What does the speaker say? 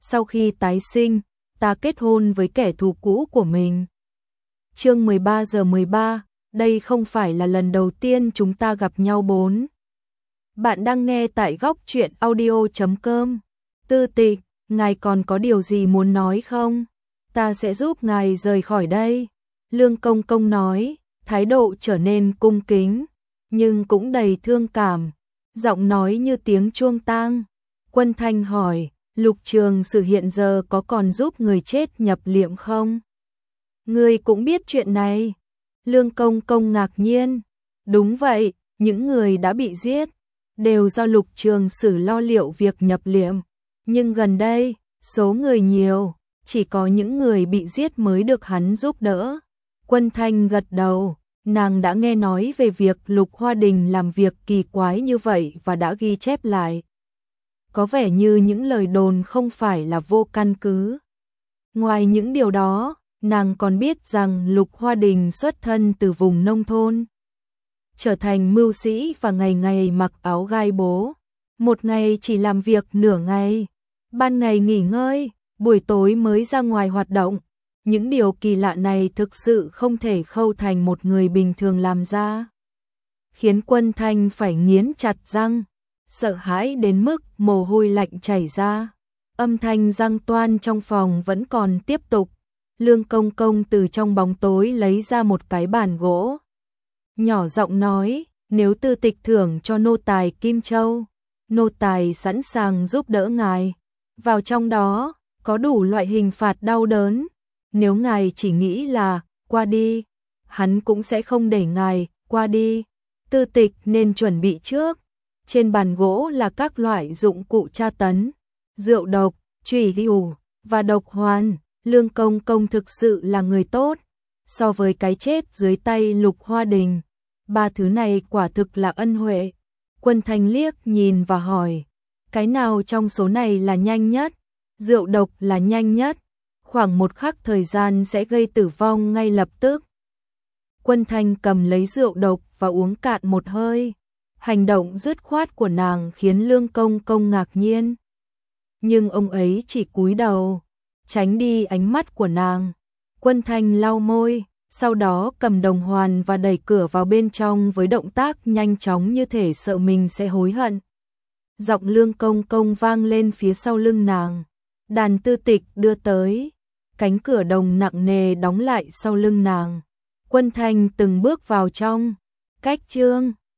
sau khi tái sinh, ta kết hôn với kẻ thù cũ của mình. Chương 13:13, đây không phải là lần đầu tiên chúng ta gặp nhau 4. Bạn đang nghe tại góc truyện audio.com. Tư Tịch, ngài còn có điều gì muốn nói không? Ta sẽ giúp ngài rời khỏi đây. Lương Công Công nói, thái độ trở nên cung kính, nhưng cũng đầy thương cảm, giọng nói như tiếng chuông tang. Quân Thanh hỏi, Lục Trường Sử hiện giờ có còn giúp người chết nhập liệm không? Ngươi cũng biết chuyện này? Lương Công Công ngạc nhiên. Đúng vậy, những người đã bị giết đều do Lục Trường Sử lo liệu việc nhập liệm, nhưng gần đây, số người nhiều, chỉ có những người bị giết mới được hắn giúp đỡ. Quân Thanh gật đầu, nàng đã nghe nói về việc Lục Hoa Đình làm việc kỳ quái như vậy và đã ghi chép lại. Có vẻ như những lời đồn không phải là vô căn cứ. Ngoài những điều đó, nàng còn biết rằng Lục Hoa Đình xuất thân từ vùng nông thôn, trở thành mưu sĩ và ngày ngày mặc áo gai bố. Một ngày chỉ làm việc nửa ngày, ban ngày nghỉ ngơi, buổi tối mới ra ngoài hoạt động. Những điều kỳ lạ này thực sự không thể khâu thành một người bình thường làm ra, khiến Quân Thanh phải nghiến chặt răng, sợ hãi đến mức mồ hôi lạnh chảy ra. Âm thanh răng toan trong phòng vẫn còn tiếp tục. Lương Công Công từ trong bóng tối lấy ra một cái bàn gỗ, nhỏ giọng nói, nếu Tư Tịch thưởng cho nô tài Kim Châu, nô tài sẵn sàng giúp đỡ ngài. Vào trong đó, có đủ loại hình phạt đau đớn. Nếu ngài chỉ nghĩ là, qua đi, hắn cũng sẽ không để ngài, qua đi. Tư Tịch nên chuẩn bị trước. Trên bàn gỗ là các loại dụng cụ tra tấn, rượu độc, chủy hữu và độc hoàn. Lương Công Công thực sự là người tốt. So với cái chết dưới tay Lục Hoa Đình, ba thứ này quả thực là ân huệ. Quân Thanh liếc nhìn và hỏi, cái nào trong số này là nhanh nhất? Rượu độc là nhanh nhất, khoảng một khắc thời gian sẽ gây tử vong ngay lập tức. Quân Thanh cầm lấy rượu độc và uống cạn một hơi. Hành động dứt khoát của nàng khiến Lương Công Công ngạc nhiên. Nhưng ông ấy chỉ cúi đầu, tránh đi ánh mắt của nàng. Quân Thanh lau môi, sau đó cầm đồng hoàn và đẩy cửa vào bên trong với động tác nhanh chóng như thể sợ mình sẽ hối hận. Giọng Lương Công Công vang lên phía sau lưng nàng. Đàn Tư Tịch đưa tới. Cánh cửa đồng nặng nề đóng lại sau lưng nàng. Quân Thanh từng bước vào trong. Cách chương